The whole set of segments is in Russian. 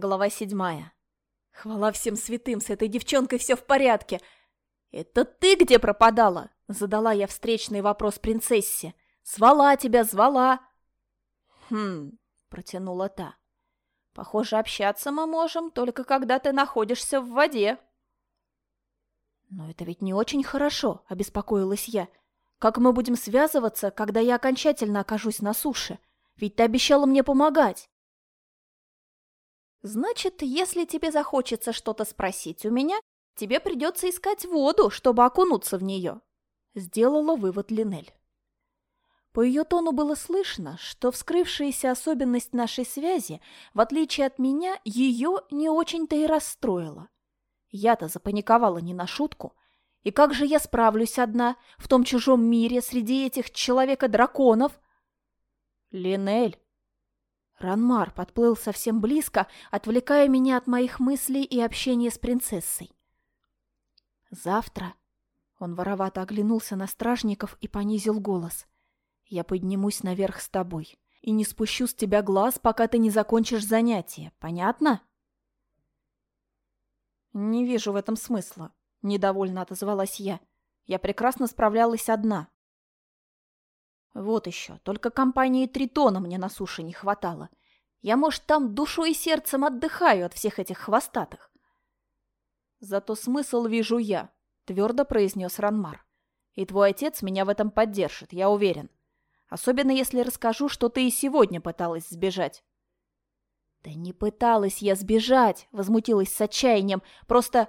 Глава 7. Хвала всем святым, с этой девчонкой все в порядке. «Это ты где пропадала?» — задала я встречный вопрос принцессе. «Звала тебя, звала». Протянула та. «Похоже, общаться мы можем, только когда ты находишься в воде». «Но это ведь не очень хорошо», — обеспокоилась я. «Как мы будем связываться, когда я окончательно окажусь на суше? Ведь ты обещала мне помогать». «Значит, если тебе захочется что-то спросить у меня, тебе придется искать воду, чтобы окунуться в нее», — сделала вывод Линель. По ее тону было слышно, что вскрывшаяся особенность нашей связи, в отличие от меня, ее не очень-то и расстроила. Я-то запаниковала не на шутку. И как же я справлюсь одна в том чужом мире среди этих человека-драконов? «Линель!» Ранмар подплыл совсем близко, отвлекая меня от моих мыслей и общения с принцессой. «Завтра...» Он воровато оглянулся на стражников и понизил голос. «Я поднимусь наверх с тобой и не спущу с тебя глаз, пока ты не закончишь занятие. Понятно?» «Не вижу в этом смысла», — недовольно отозвалась я. «Я прекрасно справлялась одна». «Вот еще, только компании Тритона мне на суше не хватало. Я, может, там душой и сердцем отдыхаю от всех этих хвостатых». «Зато смысл вижу я», — твердо произнес Ранмар. «И твой отец меня в этом поддержит, я уверен. Особенно если расскажу, что ты и сегодня пыталась сбежать». «Да не пыталась я сбежать», — возмутилась с отчаянием. Просто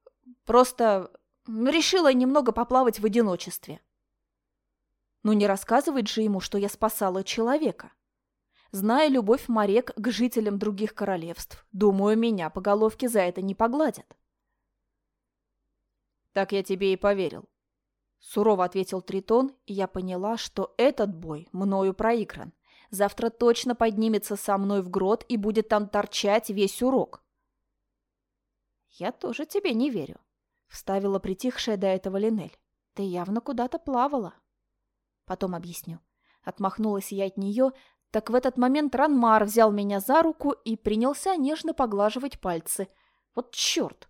решила немного поплавать в одиночестве». Ну не рассказывать же ему, что я спасала человека. Зная любовь Марек к жителям других королевств, думаю, меня по головке за это не погладят. «Так я тебе и поверил», — сурово ответил Тритон, и я поняла, что этот бой мною проигран. Завтра точно поднимется со мной в грот и будет там торчать весь урок. «Я тоже тебе не верю», — вставила притихшая до этого Линель. «Ты явно куда-то плавала». «Потом объясню». Отмахнулась я от нее, так в этот момент Ранмар взял меня за руку и принялся нежно поглаживать пальцы. Вот черт!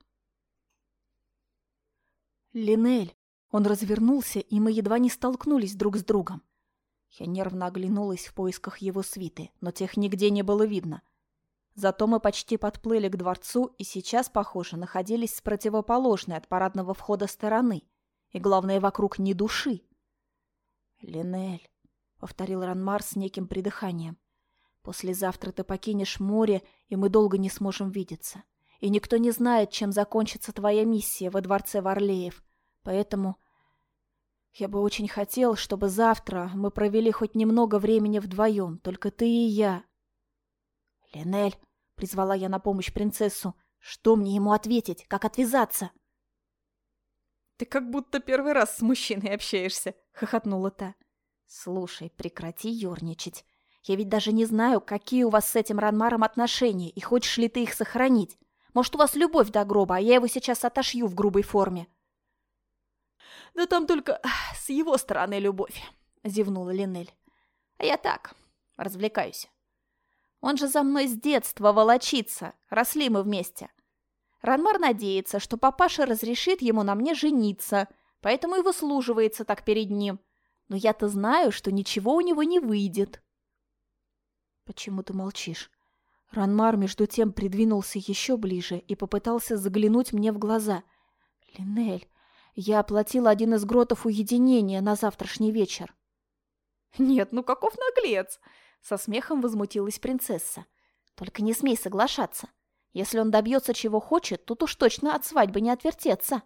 «Линель!» Он развернулся, и мы едва не столкнулись друг с другом. Я нервно оглянулась в поисках его свиты, но тех нигде не было видно. Зато мы почти подплыли к дворцу и сейчас, похоже, находились с противоположной от парадного входа стороны. И главное, вокруг ни души. «Линель», — повторил Ранмар с неким придыханием, — «послезавтра ты покинешь море, и мы долго не сможем видеться. И никто не знает, чем закончится твоя миссия во дворце Варлеев. Поэтому я бы очень хотел, чтобы завтра мы провели хоть немного времени вдвоем, только ты и я». «Линель», — призвала я на помощь принцессу, — «что мне ему ответить? Как отвязаться?» «Ты как будто первый раз с мужчиной общаешься», — хохотнула та. «Слушай, прекрати ерничать. Я ведь даже не знаю, какие у вас с этим Ранмаром отношения, и хочешь ли ты их сохранить. Может, у вас любовь до гроба, а я его сейчас отошью в грубой форме». «Да там только с его стороны любовь», — зевнула Линель. «А я так, развлекаюсь. Он же за мной с детства волочится, росли мы вместе. Ранмар надеется, что папаша разрешит ему на мне жениться, поэтому и выслуживается так перед ним. Но я-то знаю, что ничего у него не выйдет». «Почему ты молчишь?» Ранмар между тем придвинулся еще ближе и попытался заглянуть мне в глаза. «Линель, я оплатила один из гротов уединения на завтрашний вечер». «Нет, ну каков наглец!» — со смехом возмутилась принцесса. «Только не смей соглашаться. Если он добьется чего хочет, тут уж точно от свадьбы не отвертеться».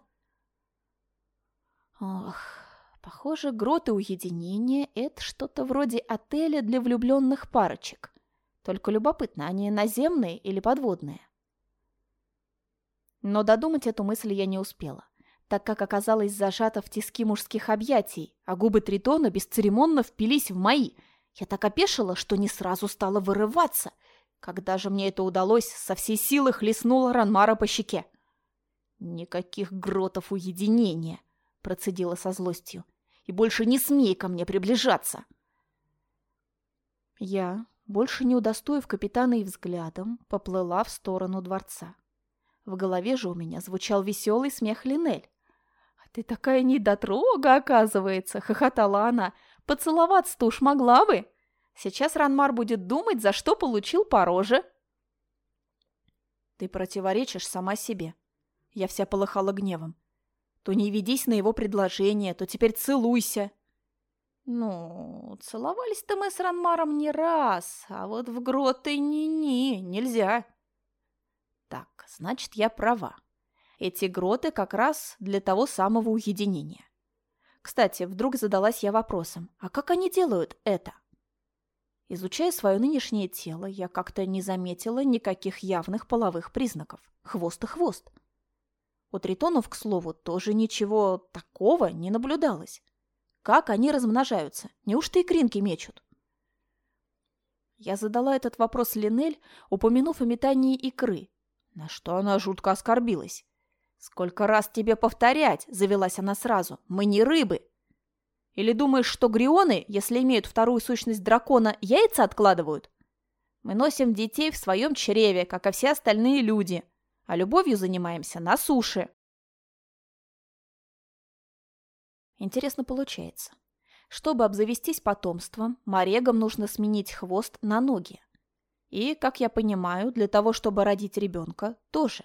Ох, похоже, гроты уединения — это что-то вроде отеля для влюбленных парочек. Только любопытно, они наземные или подводные? Но додумать эту мысль я не успела, так как оказалась зажата в тиски мужских объятий, а губы Тритона бесцеремонно впились в мои. Я так опешила, что не сразу стала вырываться. Когда же мне это удалось, со всей силы хлестнула Ранмара по щеке. «Никаких гротов уединения», — процедила со злостью. «И больше не смей ко мне приближаться». Я больше не удостоив капитана и взглядом, поплыла в сторону дворца. В голове же у меня звучал веселый смех Линель. «А ты такая недотрога, оказывается!» — хохотала она. «Поцеловаться-то уж могла бы! Сейчас Ранмар будет думать, за что получил по роже!» «Ты противоречишь сама себе!» Я вся полыхала гневом. «То не ведись на его предложение, то теперь целуйся!» «Ну, целовались-то мы с Ранмаром не раз, а вот в гроты нельзя!» «Так, значит, я права. Эти гроты как раз для того самого уединения. Кстати, вдруг задалась я вопросом, а как они делают это?» Изучая свое нынешнее тело, я как-то не заметила никаких явных половых признаков. Хвост и хвост. У тритонов, к слову, тоже ничего такого не наблюдалось. Как они размножаются? Неужто икринки мечут? Я задала этот вопрос Линель, упомянув о метании икры, на что она жутко оскорбилась. «Сколько раз тебе повторять?» – завелась она сразу. «Мы не рыбы!» Или думаешь, что грионы, если имеют вторую сущность дракона, яйца откладывают? Мы носим детей в своем чреве, как и все остальные люди, а любовью занимаемся на суше. Интересно получается. Чтобы обзавестись потомством, морегам нужно сменить хвост на ноги. И, как я понимаю, для того, чтобы родить ребенка, тоже.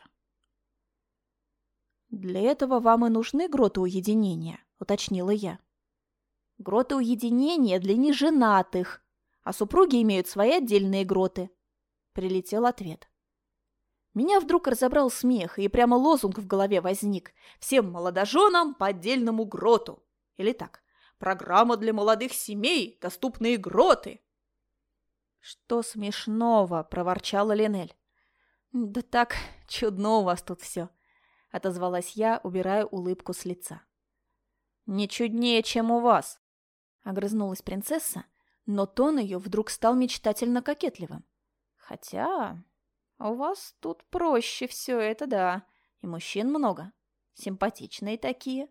«Для этого вам и нужны гроты уединения», — уточнила я. «Гроты уединения для неженатых, а супруги имеют свои отдельные гроты», — прилетел ответ. Меня вдруг разобрал смех, и прямо лозунг в голове возник: «Всем молодоженам по отдельному гроту». Или так: «Программа для молодых семей, доступные гроты». «Что смешного?» – проворчала Линель. «Да так, чудно у вас тут все», – отозвалась я, убирая улыбку с лица. «Не чуднее, чем у вас», – огрызнулась принцесса, но тон ее вдруг стал мечтательно кокетливым. «Хотя у вас тут проще все это, да, и мужчин много, симпатичные такие».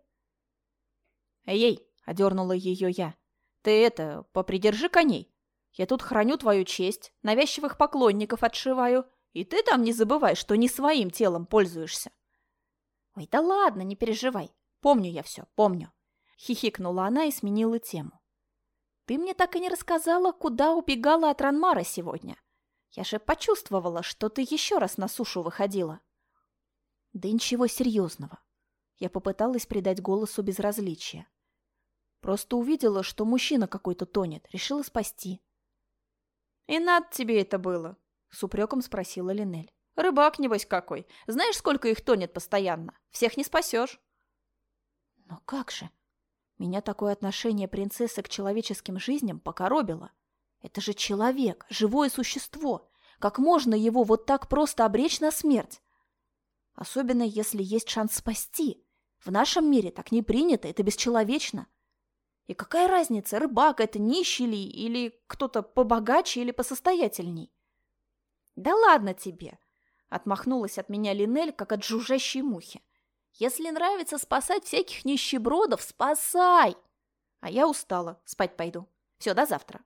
«Эй!» – одернула ее я. «Ты это, попридержи коней. Я тут храню твою честь, навязчивых поклонников отшиваю, и ты там не забывай, что не своим телом пользуешься». «Ой, да ладно, не переживай. Помню я все, помню», – хихикнула она и сменила тему. «Ты мне так и не рассказала, куда убегала от Ранмара сегодня. Я же почувствовала, что ты еще раз на сушу выходила». «Да ничего серьезного». Я попыталась придать голосу безразличие. Просто увидела, что мужчина какой-то тонет, решила спасти. «И надо тебе это было?» — с упреком спросила Линель. «Рыбак, небось, какой. Знаешь, сколько их тонет постоянно? Всех не спасешь». «Но как же? Меня такое отношение принцессы к человеческим жизням покоробило. Это же человек, живое существо. Как можно его вот так просто обречь на смерть? Особенно, если есть шанс спасти. В нашем мире так не принято, это бесчеловечно. И какая разница, рыбак это, нищий ли, или кто-то побогаче или посостоятельней?» «Да ладно тебе!» — отмахнулась от меня Линель, как от жужжащей мухи. «Если нравится спасать всяких нищебродов, спасай! А я устала, спать пойду. Все, до завтра».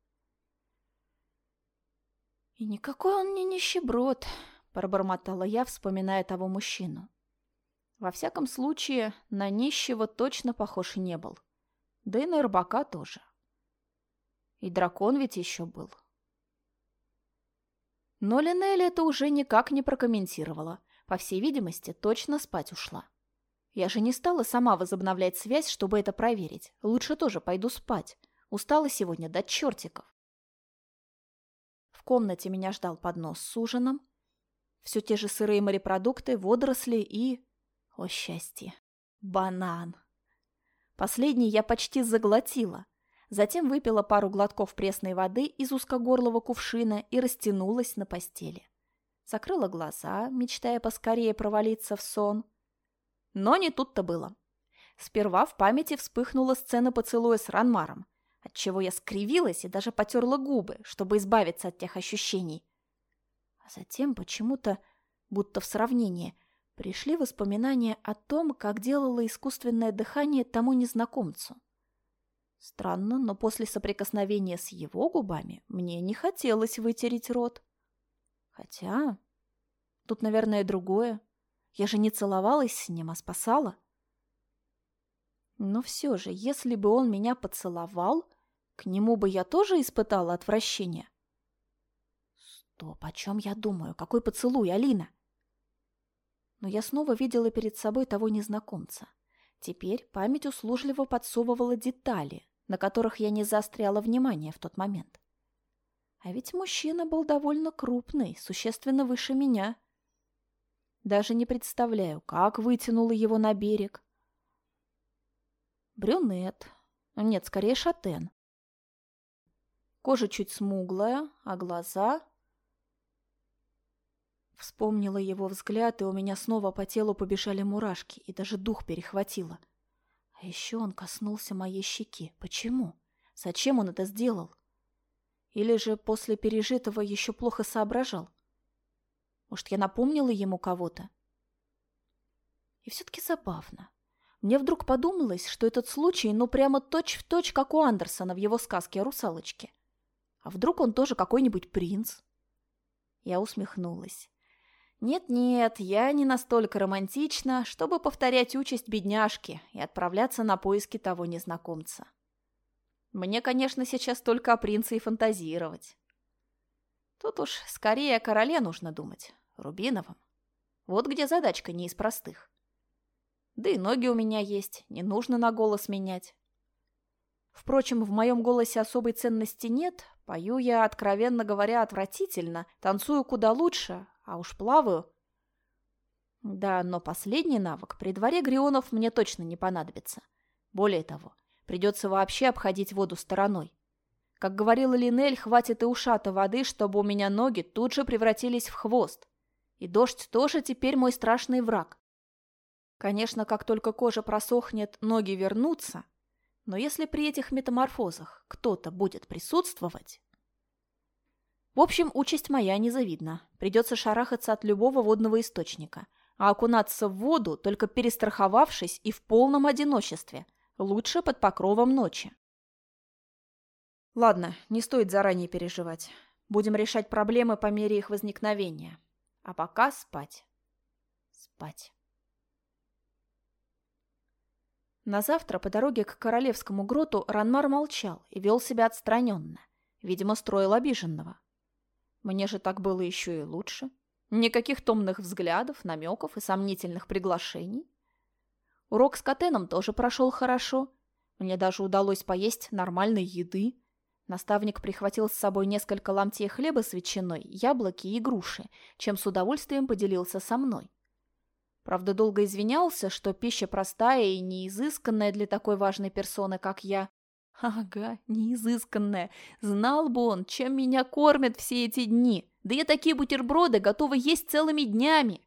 «И никакой он не нищеброд», — пробормотала я, вспоминая того мужчину. Во всяком случае, на нищего точно похож не был. Да и на рыбака тоже. И дракон ведь еще был. Но Линель это уже никак не прокомментировала. По всей видимости, точно спать ушла. Я же не стала сама возобновлять связь, чтобы это проверить. Лучше тоже пойду спать. Устала сегодня до чертиков. В комнате меня ждал поднос с ужином. Все те же сырые морепродукты, водоросли и... О, счастье! Банан! Последний я почти заглотила. Затем выпила пару глотков пресной воды из узкогорлого кувшина и растянулась на постели. Закрыла глаза, мечтая поскорее провалиться в сон. Но не тут-то было. Сперва в памяти вспыхнула сцена поцелуя с Ранмаром, отчего я скривилась и даже потерла губы, чтобы избавиться от тех ощущений. А затем почему-то, будто в сравнении, пришли воспоминания о том, как делала искусственное дыхание тому незнакомцу. Странно, но после соприкосновения с его губами мне не хотелось вытереть рот. Хотя... Тут, наверное, другое. Я же не целовалась с ним, а спасала. Но все же, если бы он меня поцеловал, к нему бы я тоже испытала отвращение. Стоп, о чем я думаю? Какой поцелуй, Алина? Но я снова видела перед собой того незнакомца. Теперь память услужливо подсовывала детали, на которых я не заостряла внимание в тот момент. А ведь мужчина был довольно крупный, существенно выше меня. Даже не представляю, как вытянула его на берег. Брюнет. Нет, скорее шатен. Кожа чуть смуглая, а глаза... Вспомнила его взгляд, и у меня снова по телу побежали мурашки, и даже дух перехватило. А еще он коснулся моей щеки. Почему? Зачем он это сделал? Или же после пережитого еще плохо соображал? Может, я напомнила ему кого-то? И все-таки забавно. Мне вдруг подумалось, что этот случай, прямо точь-в-точь, как у Андерсона в его сказке о русалочке. А вдруг он тоже какой-нибудь принц? Я усмехнулась. Нет-нет, я не настолько романтична, чтобы повторять участь бедняжки и отправляться на поиски того незнакомца. Мне, конечно, сейчас только о принце и фантазировать. Тут уж скорее о короле нужно думать, Рубиновом. Вот где задачка не из простых. Да и ноги у меня есть, не нужно на голос менять. Впрочем, в моем голосе особой ценности нет, пою я, откровенно говоря, отвратительно, танцую куда лучше, а уж плаваю. Да, но последний навык при дворе Грионов мне точно не понадобится. Более того, придется вообще обходить воду стороной. Как говорила Линель, хватит и ушата воды, чтобы у меня ноги тут же превратились в хвост. И дождь тоже теперь мой страшный враг. Конечно, как только кожа просохнет, ноги вернутся, но если при этих метаморфозах кто-то будет присутствовать... В общем, участь моя незавидна. Придется шарахаться от любого водного источника, а окунаться в воду, только перестраховавшись и в полном одиночестве, лучше под покровом ночи. Ладно, не стоит заранее переживать. Будем решать проблемы по мере их возникновения. А пока спать. Спать. На завтра по дороге к Королевскому гроту Ранмар молчал и вел себя отстраненно. Видимо, строил обиженного. Мне же так было еще и лучше. Никаких томных взглядов, намеков и сомнительных приглашений. Урок с Катеном тоже прошел хорошо. Мне даже удалось поесть нормальной еды. Наставник прихватил с собой несколько ломтей хлеба с ветчиной, яблоки и груши, чем с удовольствием поделился со мной. Правда, долго извинялся, что пища простая и неизысканная для такой важной персоны, как я. Ага, неизысканная. Знал бы он, чем меня кормят все эти дни. Да я такие бутерброды готова есть целыми днями.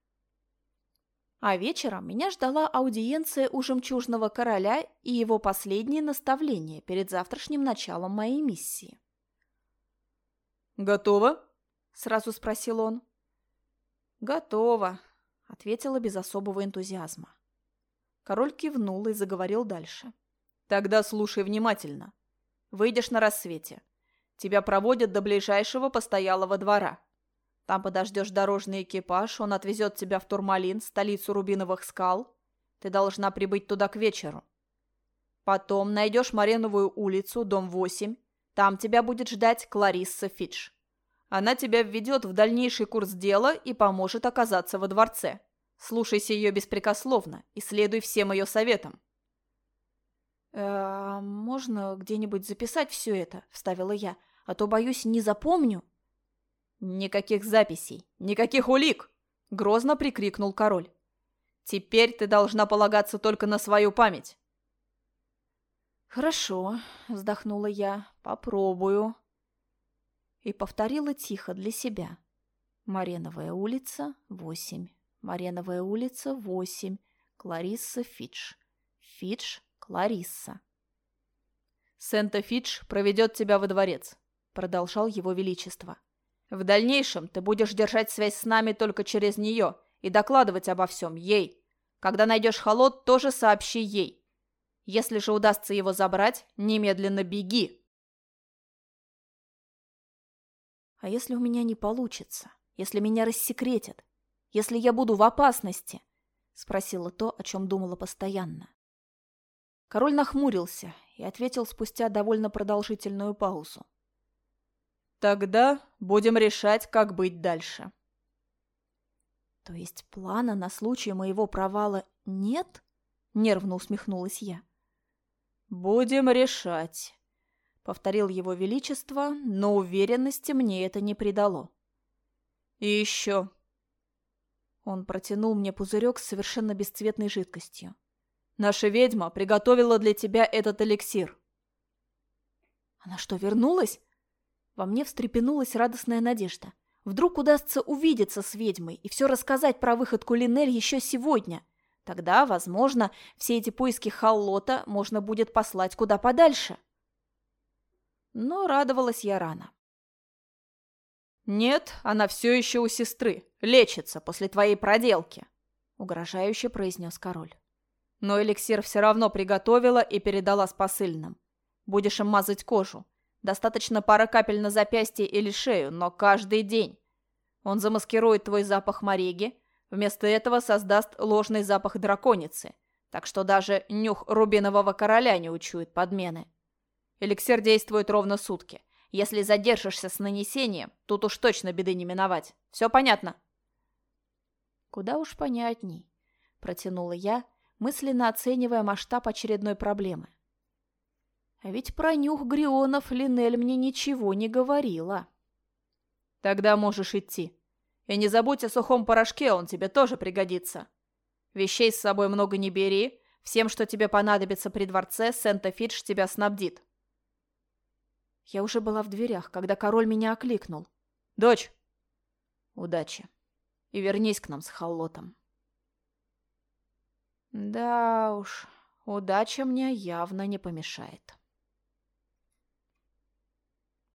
А вечером меня ждала аудиенция у жемчужного короля и его последнее наставление перед завтрашним началом моей миссии. «Готово?» – сразу спросил он. «Готово», – ответила без особого энтузиазма. Король кивнул и заговорил дальше. «Тогда слушай внимательно. Выйдешь на рассвете. Тебя проводят до ближайшего постоялого двора. Там подождешь дорожный экипаж, он отвезет тебя в Турмалин, столицу Рубиновых скал. Ты должна прибыть туда к вечеру. Потом найдешь Мареновую улицу, дом 8. Там тебя будет ждать Кларисса Фидж. Она тебя введет в дальнейший курс дела и поможет оказаться во дворце. Слушайся ее беспрекословно и следуй всем ее советам». «Можно где-нибудь записать все это?» – вставила я. «А то, боюсь, не запомню». «Никаких записей, никаких улик!» – грозно прикрикнул король. «Теперь ты должна полагаться только на свою память». «Хорошо», – вздохнула я, – «попробую». И повторила тихо для себя. Мареновая улица, 8. Мареновая улица, 8. Кларисса Фидж. Фидж, Кларисса. «Сента Фидж проведет тебя во дворец», – продолжал его величество. «В дальнейшем ты будешь держать связь с нами только через нее и докладывать обо всем ей. Когда найдешь Холод, тоже сообщи ей. Если же удастся его забрать, немедленно беги. А если у меня не получится? Если меня рассекретят? Если я буду в опасности? Спросила то, о чем думала постоянно. Король нахмурился и ответил спустя довольно продолжительную паузу. Тогда будем решать, как быть дальше. То есть плана на случай моего провала нет? Нервно усмехнулась я. Будем решать, повторил его величество, но уверенности мне это не придало. И еще. Он протянул мне пузырек с совершенно бесцветной жидкостью. Наша ведьма приготовила для тебя этот эликсир. Она что, вернулась? Во мне встрепенулась радостная надежда. Вдруг удастся увидеться с ведьмой и все рассказать про выходку Линель еще сегодня. Тогда, возможно, все эти поиски Халлота можно будет послать куда подальше. Но радовалась я рано. «Нет, она все еще у сестры. Лечится после твоей проделки», — угрожающе произнес король. «Но эликсир все равно приготовила и передала с посыльным. Будешь им мазать кожу. Достаточно пары капель на запястье или шею, но каждый день. Он замаскирует твой запах мореги, вместо этого создаст ложный запах драконицы, так что даже нюх рубинового короля не учует подмены. Эликсир действует ровно сутки. Если задержишься с нанесением, тут уж точно беды не миновать. Все понятно?» «Куда уж понятней», — протянула я, мысленно оценивая масштаб очередной проблемы. А ведь про нюх Грионов Линель мне ничего не говорила. «Тогда можешь идти. И не забудь о сухом порошке, он тебе тоже пригодится. Вещей с собой много не бери, всем, что тебе понадобится при дворце, Сент-Фидж тебя снабдит». Я уже была в дверях, когда король меня окликнул. «Дочь, удачи. И вернись к нам с Халлотом». Да уж, удача мне явно не помешает.